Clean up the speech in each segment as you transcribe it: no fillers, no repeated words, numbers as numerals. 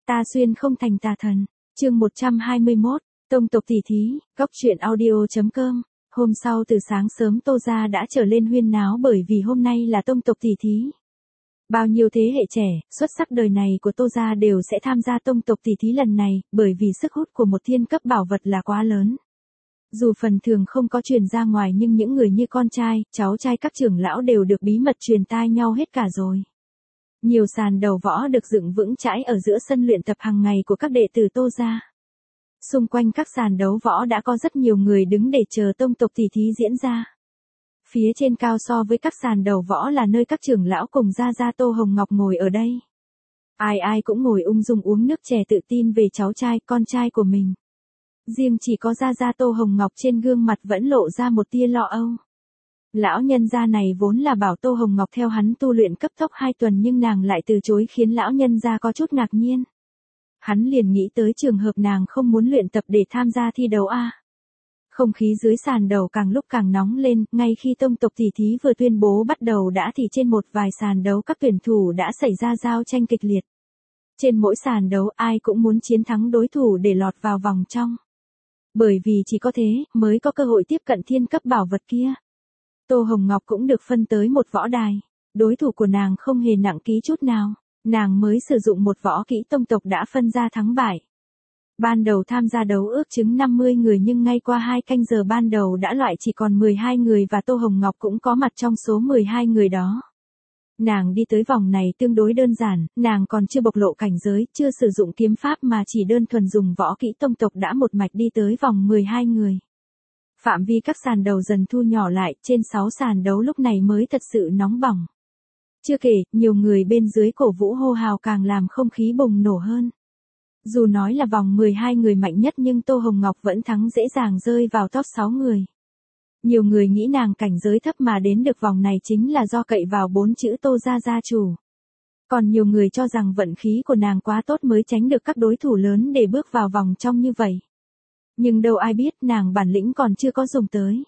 Ta xuyên không thành tà thần. Chương 121, Tông tộc tỷ thí, góc truyện audio.com. Hôm sau từ sáng sớm Tô gia đã trở lên huyên náo bởi vì hôm nay là tông tộc tỷ thí. Bao nhiêu thế hệ trẻ, xuất sắc đời này của Tô gia đều sẽ tham gia tông tộc tỷ thí lần này, bởi vì sức hút của một thiên cấp bảo vật là quá lớn. Dù phần thường không có truyền ra ngoài nhưng những người như con trai, cháu trai các trưởng lão đều được bí mật truyền tai nhau hết cả rồi. Nhiều sàn đầu võ được dựng vững chãi ở giữa sân luyện tập hàng ngày của các đệ tử Tô gia. Xung quanh các sàn đấu võ đã có rất nhiều người đứng để chờ tông tộc tỷ thí diễn ra. Phía trên cao so với các sàn đầu võ là nơi các trưởng lão cùng gia Tô Hồng Ngọc ngồi ở đây. Ai ai cũng ngồi ung dung uống nước chè tự tin về cháu trai, con trai của mình. Riêng chỉ có gia Tô Hồng Ngọc trên gương mặt vẫn lộ ra một tia lo âu. Lão nhân gia này vốn là bảo Tô Hồng Ngọc theo hắn tu luyện cấp tốc 2 tuần nhưng nàng lại từ chối khiến lão nhân gia có chút ngạc nhiên. Hắn liền nghĩ tới trường hợp nàng không muốn luyện tập để tham gia thi đấu a. Không khí dưới sàn đầu càng lúc càng nóng lên, ngay khi tông tộc tỷ thí vừa tuyên bố bắt đầu đã thì trên một vài sàn đấu các tuyển thủ đã xảy ra giao tranh kịch liệt. Trên mỗi sàn đấu ai cũng muốn chiến thắng đối thủ để lọt vào vòng trong. Bởi vì chỉ có thế mới có cơ hội tiếp cận thiên cấp bảo vật kia. Tô Hồng Ngọc cũng được phân tới một võ đài. Đối thủ của nàng không hề nặng ký chút nào. Nàng mới sử dụng một võ kỹ tông tộc đã phân ra thắng bại. Ban đầu tham gia đấu ước chừng 50 người nhưng ngay qua 2 canh giờ ban đầu đã loại chỉ còn 12 người và Tô Hồng Ngọc cũng có mặt trong số 12 người đó. Nàng đi tới vòng này tương đối đơn giản, nàng còn chưa bộc lộ cảnh giới, chưa sử dụng kiếm pháp mà chỉ đơn thuần dùng võ kỹ tông tộc đã một mạch đi tới vòng 12 người. Phạm vi các sàn đầu dần thu nhỏ lại, trên 6 sàn đấu lúc này mới thật sự nóng bỏng. Chưa kể, nhiều người bên dưới cổ vũ hô hào càng làm không khí bùng nổ hơn. Dù nói là vòng 12 người mạnh nhất nhưng Tô Hồng Ngọc vẫn thắng dễ dàng rơi vào top 6 người. Nhiều người nghĩ nàng cảnh giới thấp mà đến được vòng này chính là do cậy vào 4 chữ Tô gia chủ. Còn nhiều người cho rằng vận khí của nàng quá tốt mới tránh được các đối thủ lớn để bước vào vòng trong như vậy. Nhưng đâu ai biết nàng bản lĩnh còn chưa có dùng tới.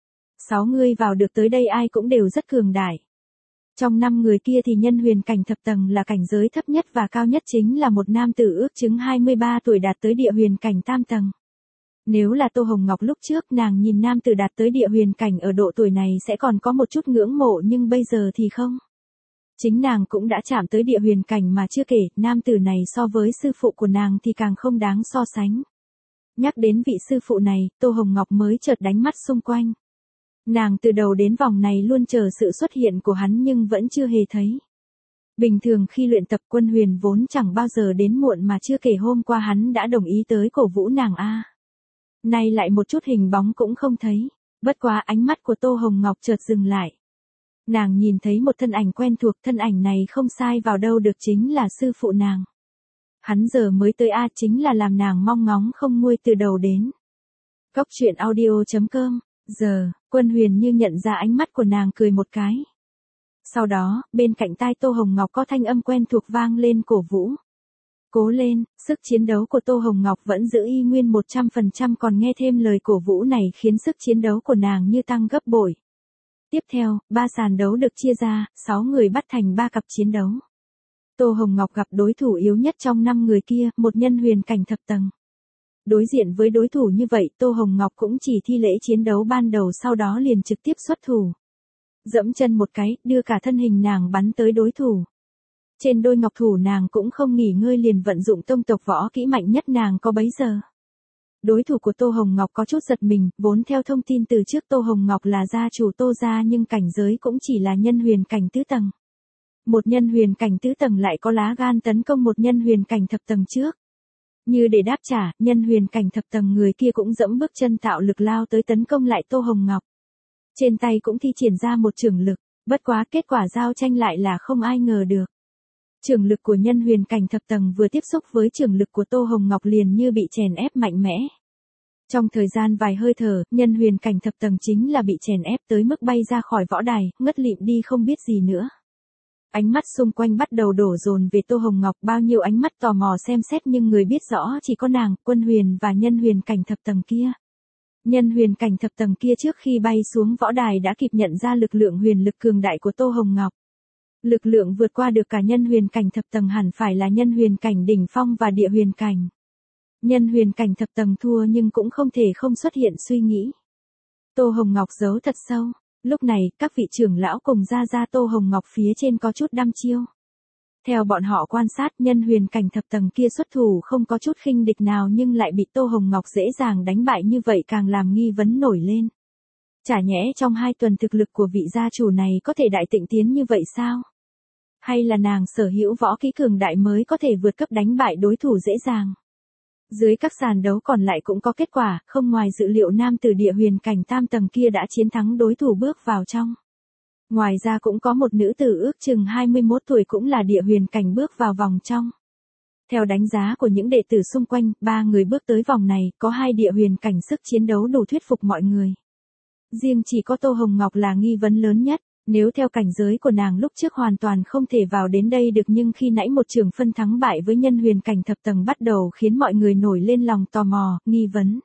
6 người vào được tới đây ai cũng đều rất cường đại. Trong 5 người kia thì nhân huyền cảnh thập tầng là cảnh giới thấp nhất và cao nhất chính là một nam tử ước chừng 23 tuổi đạt tới địa huyền cảnh tam tầng. Nếu là Tô Hồng Ngọc lúc trước nàng nhìn nam tử đạt tới địa huyền cảnh ở độ tuổi này sẽ còn có một chút ngưỡng mộ nhưng bây giờ thì không. Chính nàng cũng đã chạm tới địa huyền cảnh mà chưa kể, nam tử này so với sư phụ của nàng thì càng không đáng so sánh. Nhắc đến vị sư phụ này, Tô Hồng Ngọc mới chợt đánh mắt xung quanh. Nàng từ đầu đến vòng này luôn chờ sự xuất hiện của hắn nhưng vẫn chưa hề thấy. Bình thường khi luyện tập Quân Huyền vốn chẳng bao giờ đến muộn mà chưa kể hôm qua hắn đã đồng ý tới cổ vũ nàng a. Nay lại một chút hình bóng cũng không thấy, bất quá ánh mắt của Tô Hồng Ngọc chợt dừng lại. Nàng nhìn thấy một thân ảnh quen thuộc, thân ảnh này không sai vào đâu được chính là sư phụ nàng. Hắn giờ mới tới a chính là làm nàng mong ngóng không nguôi từ đầu đến. Góc truyện audio.com. Giờ, Quân Huyền như nhận ra ánh mắt của nàng cười một cái. Sau đó, bên cạnh tai Tô Hồng Ngọc có thanh âm quen thuộc vang lên cổ vũ. Cố lên, sức chiến đấu của Tô Hồng Ngọc vẫn giữ y nguyên 100% còn nghe thêm lời cổ vũ này khiến sức chiến đấu của nàng như tăng gấp bội. Tiếp theo, 3 sàn đấu được chia ra, 6 người bắt thành 3 cặp chiến đấu. Tô Hồng Ngọc gặp đối thủ yếu nhất trong 5 người kia, một nhân huyền cảnh thập tầng. Đối diện với đối thủ như vậy, Tô Hồng Ngọc cũng chỉ thi lễ chiến đấu ban đầu sau đó liền trực tiếp xuất thủ. Dẫm chân một cái, đưa cả thân hình nàng bắn tới đối thủ. Trên đôi ngọc thủ nàng cũng không nghỉ ngơi liền vận dụng tông tộc võ kỹ mạnh nhất nàng có bấy giờ. Đối thủ của Tô Hồng Ngọc có chút giật mình, vốn theo thông tin từ trước Tô Hồng Ngọc là gia chủ Tô gia nhưng cảnh giới cũng chỉ là nhân huyền cảnh tứ tầng. Một nhân huyền cảnh tứ tầng lại có lá gan tấn công một nhân huyền cảnh thập tầng trước. Như để đáp trả, nhân huyền cảnh thập tầng người kia cũng dẫm bước chân tạo lực lao tới tấn công lại Tô Hồng Ngọc. Trên tay cũng thi triển ra một chưởng lực, bất quá kết quả giao tranh lại là không ai ngờ được. Chưởng lực của nhân huyền cảnh thập tầng vừa tiếp xúc với chưởng lực của Tô Hồng Ngọc liền như bị chèn ép mạnh mẽ. Trong thời gian vài hơi thở, nhân huyền cảnh thập tầng chính là bị chèn ép tới mức bay ra khỏi võ đài, ngất lịm đi không biết gì nữa. Ánh mắt xung quanh bắt đầu đổ dồn về Tô Hồng Ngọc, bao nhiêu ánh mắt tò mò xem xét nhưng người biết rõ chỉ có nàng, Quân Huyền và nhân huyền cảnh thập tầng kia. Nhân huyền cảnh thập tầng kia trước khi bay xuống võ đài đã kịp nhận ra lực lượng huyền lực cường đại của Tô Hồng Ngọc. Lực lượng vượt qua được cả nhân huyền cảnh thập tầng hẳn phải là nhân huyền cảnh đỉnh phong và địa huyền cảnh. Nhân huyền cảnh thập tầng thua nhưng cũng không thể không xuất hiện suy nghĩ. Tô Hồng Ngọc giấu thật sâu. Lúc này, các vị trưởng lão cùng ra Tô Hồng Ngọc phía trên có chút đăm chiêu. Theo bọn họ quan sát, nhân huyền cảnh thập tầng kia xuất thủ không có chút khinh địch nào nhưng lại bị Tô Hồng Ngọc dễ dàng đánh bại như vậy càng làm nghi vấn nổi lên. Chả nhẽ trong 2 tuần thực lực của vị gia chủ này có thể đại tịnh tiến như vậy sao? Hay là nàng sở hữu võ kỹ cường đại mới có thể vượt cấp đánh bại đối thủ dễ dàng? Dưới các sàn đấu còn lại cũng có kết quả, không ngoài dự liệu nam tử địa huyền cảnh tam tầng kia đã chiến thắng đối thủ bước vào trong. Ngoài ra cũng có một nữ tử ước chừng 21 tuổi cũng là địa huyền cảnh bước vào vòng trong. Theo đánh giá của những đệ tử xung quanh, 3 người bước tới vòng này, có 2 địa huyền cảnh sức chiến đấu đủ thuyết phục mọi người. Riêng chỉ có Tô Hồng Ngọc là nghi vấn lớn nhất, nếu theo cảnh giới của nàng lúc trước hoàn toàn không thể vào đến đây được nhưng khi nãy một trường phân thắng bại với nhân huyền cảnh thập tầng bắt đầu khiến mọi người nổi lên lòng tò mò, nghi vấn.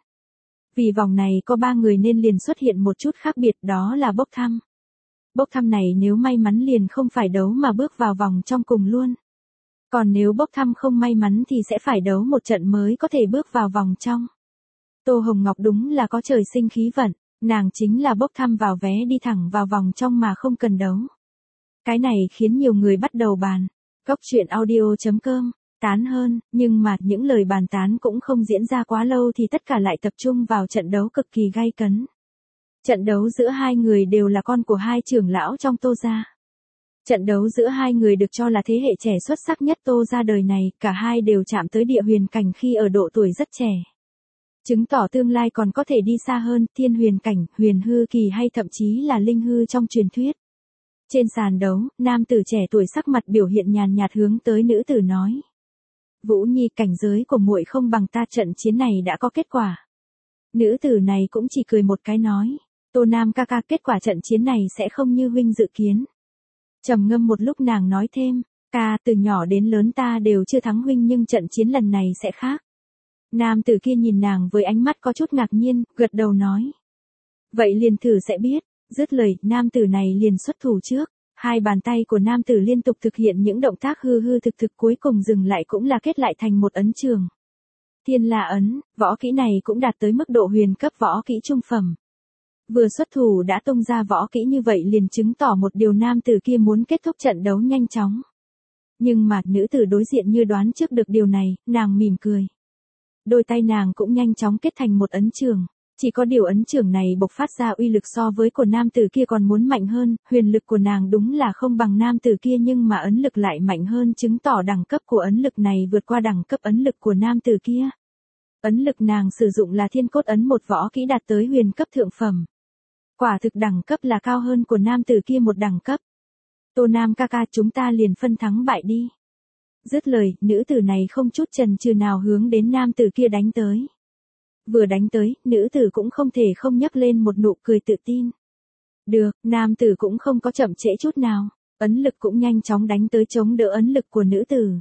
Vì vòng này có 3 người nên liền xuất hiện một chút khác biệt đó là bốc thăm. Bốc thăm này nếu may mắn liền không phải đấu mà bước vào vòng trong cùng luôn. Còn nếu bốc thăm không may mắn thì sẽ phải đấu một trận mới có thể bước vào vòng trong. Tô Hồng Ngọc đúng là có trời sinh khí vận, nàng chính là bốc thăm vào vé đi thẳng vào vòng trong mà không cần đấu. Cái này khiến nhiều người bắt đầu bàn. Góc truyện audio.com, tán hơn, nhưng mà những lời bàn tán cũng không diễn ra quá lâu thì tất cả lại tập trung vào trận đấu cực kỳ gay cấn. Trận đấu giữa 2 người đều là con của 2 trưởng lão trong Tô gia. Trận đấu giữa 2 người được cho là thế hệ trẻ xuất sắc nhất Tô gia đời này, cả hai đều chạm tới địa huyền cảnh khi ở độ tuổi rất trẻ. Chứng tỏ tương lai còn có thể đi xa hơn, thiên huyền cảnh, huyền hư kỳ hay thậm chí là linh hư trong truyền thuyết. Trên sàn đấu, nam tử trẻ tuổi sắc mặt biểu hiện nhàn nhạt hướng tới nữ tử nói. Vũ Nhi, cảnh giới của muội không bằng ta, trận chiến này đã có kết quả. Nữ tử này cũng chỉ cười một cái nói. Tô Nam ca ca, kết quả trận chiến này sẽ không như huynh dự kiến. Trầm ngâm một lúc nàng nói thêm, ca, từ nhỏ đến lớn ta đều chưa thắng huynh nhưng trận chiến lần này sẽ khác. Nam tử kia nhìn nàng với ánh mắt có chút ngạc nhiên, gật đầu nói. Vậy liền thử sẽ biết, dứt lời, nam tử này liền xuất thủ trước. 2 bàn tay của nam tử liên tục thực hiện những động tác hư hư thực thực cuối cùng dừng lại cũng là kết lại thành một ấn trường. Thiên La ấn, võ kỹ này cũng đạt tới mức độ huyền cấp võ kỹ trung phẩm. Vừa xuất thủ đã tung ra võ kỹ như vậy liền chứng tỏ một điều nam tử kia muốn kết thúc trận đấu nhanh chóng. Nhưng mà nữ tử đối diện như đoán trước được điều này, nàng mỉm cười. Đôi tay nàng cũng nhanh chóng kết thành một ấn trường. Chỉ có điều ấn trường này bộc phát ra uy lực so với của nam tử kia còn muốn mạnh hơn, huyền lực của nàng đúng là không bằng nam tử kia nhưng mà ấn lực lại mạnh hơn chứng tỏ đẳng cấp của ấn lực này vượt qua đẳng cấp ấn lực của nam tử kia. Ấn lực nàng sử dụng là thiên cốt ấn, một võ kỹ đạt tới huyền cấp thượng phẩm. Quả thực đẳng cấp là cao hơn của nam tử kia một đẳng cấp. Tô Nam ca ca, chúng ta liền phân thắng bại đi. Dứt lời, nữ tử này không chút chần chừ nào hướng đến nam tử kia đánh tới. Vừa đánh tới, nữ tử cũng không thể không nhấc lên một nụ cười tự tin. Được, nam tử cũng không có chậm trễ chút nào. Ấn lực cũng nhanh chóng đánh tới chống đỡ ấn lực của nữ tử.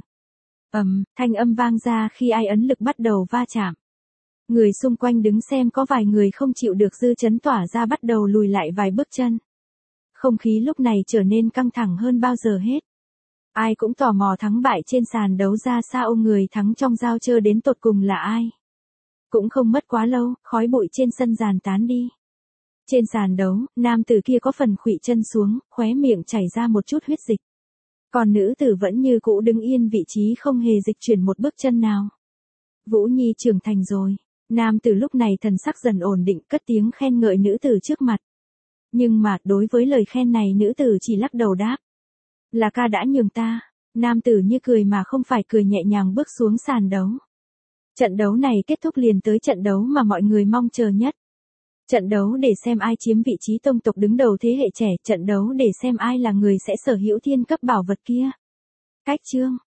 Thanh âm vang ra khi ai ấn lực bắt đầu va chạm. Người xung quanh đứng xem có vài người không chịu được dư chấn tỏa ra bắt đầu lùi lại vài bước chân. Không khí lúc này trở nên căng thẳng hơn bao giờ hết. Ai cũng tò mò thắng bại trên sàn đấu ra sao, người thắng trong giao chơi đến tột cùng là ai. Cũng không mất quá lâu, khói bụi trên sân giàn tán đi. Trên sàn đấu, nam tử kia có phần khuỵu chân xuống, khóe miệng chảy ra một chút huyết dịch. Còn nữ tử vẫn như cũ đứng yên vị trí không hề dịch chuyển một bước chân nào. Vũ Nhi trưởng thành rồi. Nam tử lúc này thần sắc dần ổn định, cất tiếng khen ngợi nữ tử trước mặt. Nhưng mà đối với lời khen này nữ tử chỉ lắc đầu đáp. Là ca đã nhường ta. Nam tử như cười mà không phải cười, nhẹ nhàng bước xuống sàn đấu. Trận đấu này kết thúc liền tới trận đấu mà mọi người mong chờ nhất. Trận đấu để xem ai chiếm vị trí tông tộc đứng đầu thế hệ trẻ, trận đấu để xem ai là người sẽ sở hữu thiên cấp bảo vật kia. Cách chương